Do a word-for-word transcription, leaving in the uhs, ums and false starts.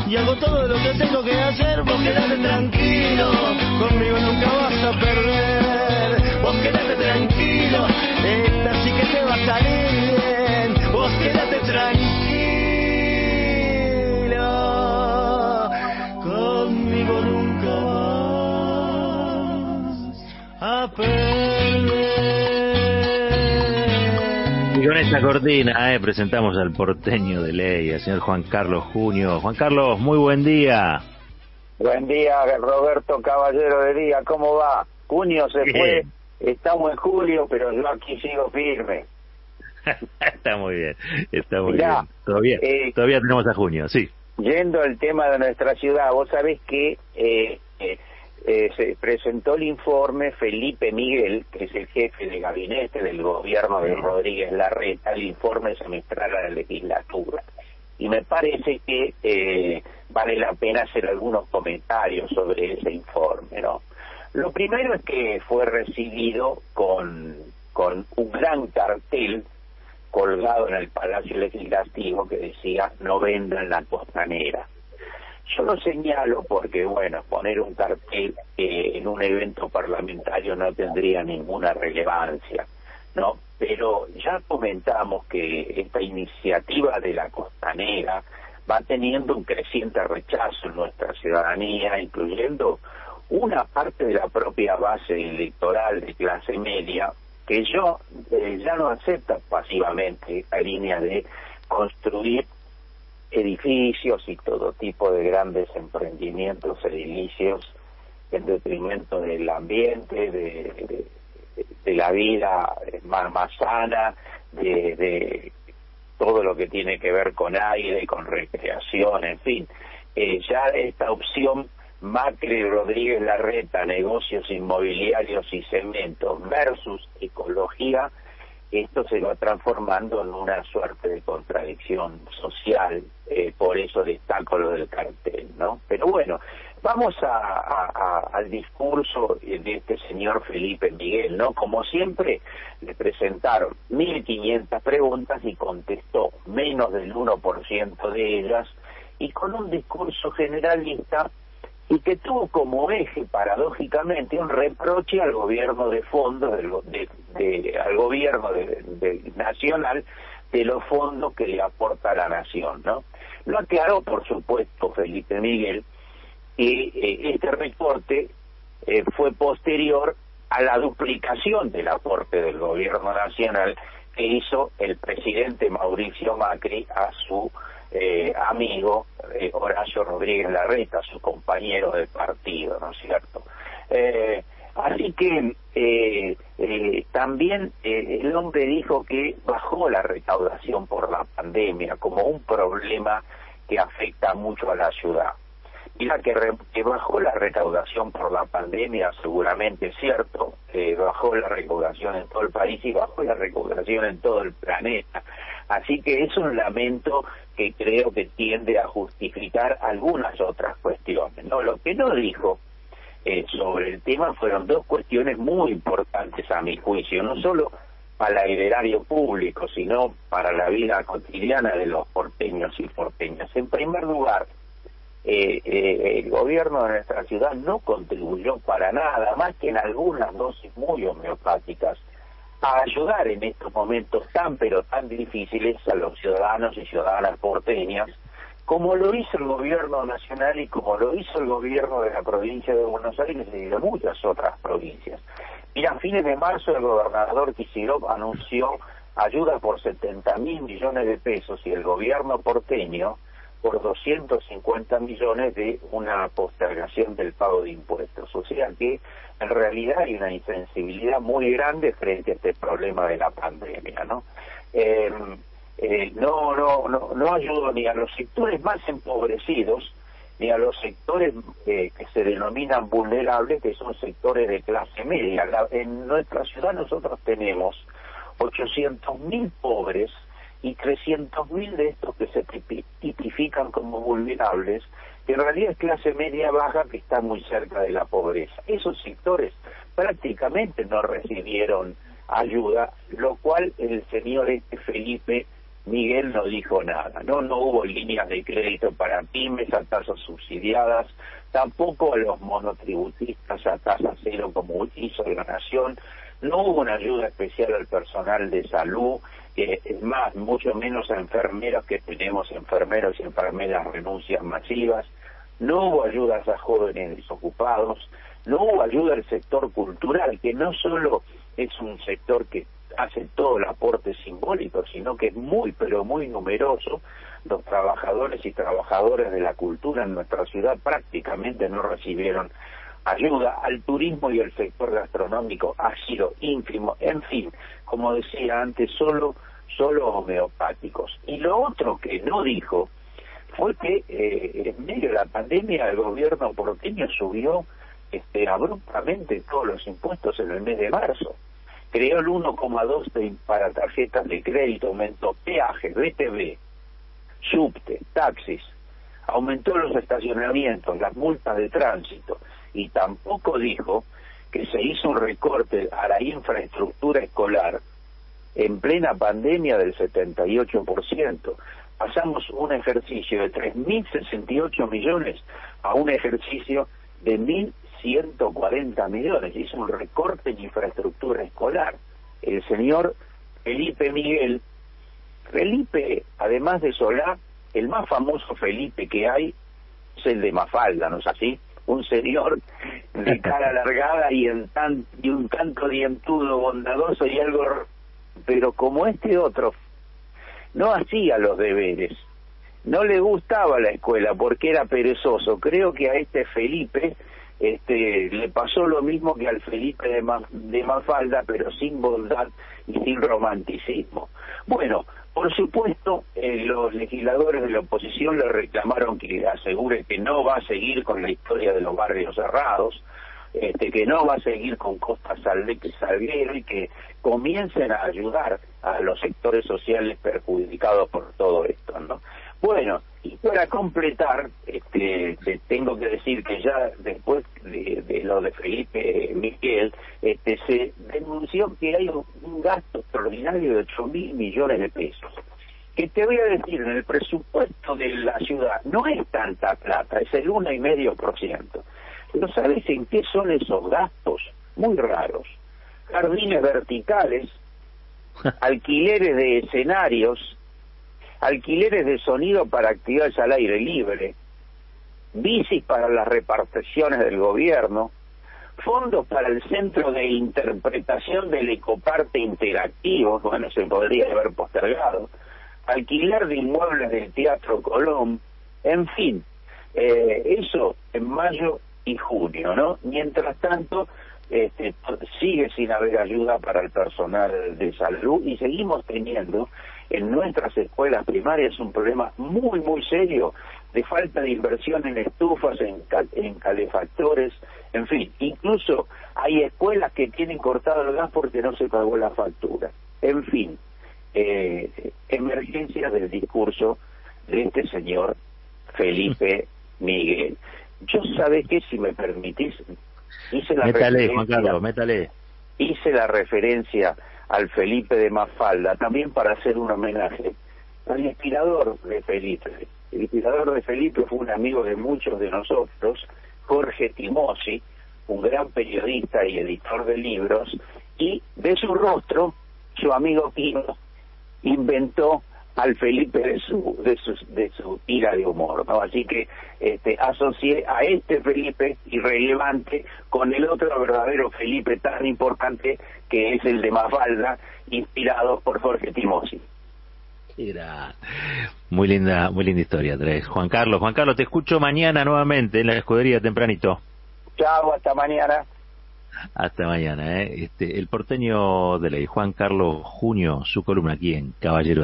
y hago todo lo que tengo que hacer. Vos quedate tranquilo, conmigo nunca vas a perder. Vos quedate tranquilo, esta sí que te va a salir bien. Vos quedate tranquilo, conmigo nunca vas a perder. Y con esta cortina eh, presentamos al porteño de ley, al señor Juan Carlos Junio. Juan Carlos, muy buen día. Buen día, Roberto Caballero de Día, ¿cómo va? Junio se fue, estamos en julio, pero yo aquí sigo firme. Está muy bien, está muy Mirá, bien. Todavía, eh, todavía tenemos a Junio, sí. Yendo al tema de nuestra ciudad, vos sabés que eh, eh, eh, se presentó el informe Felipe Miguel, que es el jefe de gabinete del gobierno de Rodríguez Larreta, el informe semestral a la legislatura. Y me parece que eh, vale la pena hacer algunos comentarios sobre ese informe, ¿no? Lo primero es que fue recibido con, con un gran cartel colgado en el Palacio Legislativo que decía no vendan la costanera. Yo lo señalo porque, bueno, poner un cartel eh, en un evento parlamentario no tendría ninguna relevancia, ¿no? Pero ya comentamos que esta iniciativa de la costanera va teniendo un creciente rechazo en nuestra ciudadanía, incluyendo una parte de la propia base electoral de clase media, que yo eh, ya no acepta pasivamente la línea de construir edificios y todo tipo de grandes emprendimientos edilicios en detrimento del ambiente, de, de, de la vida más, más sana, de, de todo lo que tiene que ver con aire, con recreación, en fin. Eh, ya esta opción Macri, Rodríguez Larreta, negocios inmobiliarios y cemento versus ecología, esto se va transformando en una suerte de contradicción social, eh, por eso destaco lo del cartel, ¿no? Pero bueno, vamos a, a, a, al discurso de este señor Felipe Miguel, ¿no? Como siempre, le presentaron mil quinientas preguntas y contestó menos del uno por ciento de ellas, y con un discurso generalista y que tuvo como eje, paradójicamente, un reproche al gobierno de fondos, del, de, de, al gobierno de, de, nacional, de los fondos que le aporta la nación, ¿no? Lo aclaró, por supuesto, Felipe Miguel, que eh, este recorte eh, fue posterior a la duplicación del aporte del gobierno nacional que hizo el presidente Mauricio Macri a su Eh, amigo eh, Horacio Rodríguez Larreta, su compañero de partido, ¿no es cierto? Eh, así que eh, eh, también eh, el hombre dijo que bajó la recaudación por la pandemia como un problema que afecta mucho a la ciudad. Mira que, re, que bajó la recaudación por la pandemia, seguramente es cierto, eh, bajó la recaudación en todo el país y bajó la recaudación en todo el planeta. Así que es un lamento que creo que tiende a justificar algunas otras cuestiones, ¿no? Lo que no dijo eh, sobre el tema fueron dos cuestiones muy importantes a mi juicio, no solo para el erario público, sino para la vida cotidiana de los porteños y porteñas. En primer lugar, Eh, eh, el gobierno de nuestra ciudad no contribuyó para nada, más que en algunas dosis muy homeopáticas, a ayudar en estos momentos tan pero tan difíciles a los ciudadanos y ciudadanas porteñas, como lo hizo el gobierno nacional y como lo hizo el gobierno de la provincia de Buenos Aires y de muchas otras provincias. Mira, a fines de marzo el gobernador Kicillof anunció ayuda por setenta mil millones de pesos y el gobierno porteño por doscientos cincuenta millones de una postergación del pago de impuestos. O sea que en realidad hay una insensibilidad muy grande frente a este problema de la pandemia, ¿no? Eh, eh, no, no, no, no ayudó ni a los sectores más empobrecidos, ni a los sectores eh, que se denominan vulnerables, que son sectores de clase media. La, en nuestra ciudad nosotros tenemos ochocientos mil pobres y trescientos mil de estos que se tipifican como vulnerables, que en realidad es clase media baja que está muy cerca de la pobreza. Esos sectores prácticamente no recibieron ayuda, lo cual el señor este Felipe Miguel no dijo nada, no, no hubo líneas de crédito para pymes a tasas subsidiadas, tampoco a los monotributistas a tasa cero como hizo la Nación, no hubo una ayuda especial al personal de salud, eh, es más, mucho menos a enfermeros, que tenemos enfermeros y enfermeras renuncias masivas, no hubo ayudas a jóvenes desocupados, no hubo ayuda al sector cultural, que no solo es un sector que hace todo el aporte simbólico, sino que es muy, pero muy numeroso. Los trabajadores y trabajadoras de la cultura en nuestra ciudad prácticamente no recibieron ayuda. Al turismo y al sector gastronómico ha sido ínfimo. En fin, como decía antes, solo, solo homeopáticos. Y lo otro que no dijo fue que eh, en medio de la pandemia el gobierno porteño subió este, abruptamente todos los impuestos en el mes de marzo. Creó el uno coma dos para tarjetas de crédito, aumentó peajes, B T V, subte, taxis, aumentó los estacionamientos, las multas de tránsito, y tampoco dijo que se hizo un recorte a la infraestructura escolar en plena pandemia del setenta y ocho por ciento. Pasamos un ejercicio de tres mil sesenta y ocho millones a un ejercicio de mil ciento cuarenta millones, hizo un recorte en infraestructura escolar. El señor Felipe Miguel, Felipe, además de Solá, el más famoso Felipe que hay es el de Mafalda, ¿no es así? Un señor de cara alargada y, en tan, y un tanto dientudo, bondadoso y algo... Pero como este otro no hacía los deberes, no le gustaba la escuela porque era perezoso, creo que a este Felipe este le pasó lo mismo que al Felipe de, Ma, de Mafalda, pero sin bondad y sin romanticismo. Bueno, por supuesto, eh, los legisladores de la oposición le reclamaron que asegure que no va a seguir con la historia de los barrios cerrados, este, que no va a seguir con Costa Salguero y que comiencen a ayudar a los sectores sociales perjudicados por todo esto, ¿no? Bueno, y para completar, este, te tengo que decir que ya después de, de lo de Felipe Miguel, este, se denunció que hay un, un gasto extraordinario de ocho mil millones de pesos. Que te voy a decir, en el presupuesto de la ciudad no es tanta plata, es el uno coma cinco por ciento. Pero ¿sabes en qué son esos gastos? Muy raros. Jardines verticales, alquileres de escenarios, alquileres de sonido para actividades al aire libre, bicis para las reparticiones del gobierno, fondos para el Centro de Interpretación del Ecoparte Interactivo, bueno, se podría haber postergado, alquiler de inmuebles del Teatro Colón, en fin, eh, eso en mayo y junio, ¿no? Mientras tanto, este, sigue sin haber ayuda para el personal de salud y seguimos teniendo en nuestras escuelas primarias un problema muy, muy serio de falta de inversión en estufas, en, cal en calefactores, en fin, incluso hay escuelas que tienen cortado el gas porque no se pagó la factura. En fin, eh, emergencias del discurso de este señor Felipe Miguel. Yo, ¿sabes qué? Si me permitís, hice la métale, Juan Carlos, métale. Hice la referencia al Felipe de Mafalda, también para hacer un homenaje al inspirador de Felipe. El inspirador de Felipe fue un amigo de muchos de nosotros, Jorge Timosi, un gran periodista y editor de libros, y de su rostro, su amigo Pino inventó al Felipe de su de su, de su tira de humor, ¿no? Así que este, asocié a este Felipe irrelevante con el otro verdadero Felipe tan importante que es el de Mafalda, inspirado por Jorge Timosi. Era muy linda, muy linda historia, Andrés. Juan Carlos, Juan Carlos, te escucho mañana nuevamente en la escudería tempranito. Chao, hasta mañana. Hasta mañana, ¿eh? Este, el porteño de ley, Juan Carlos Junio, su columna aquí en Caballero.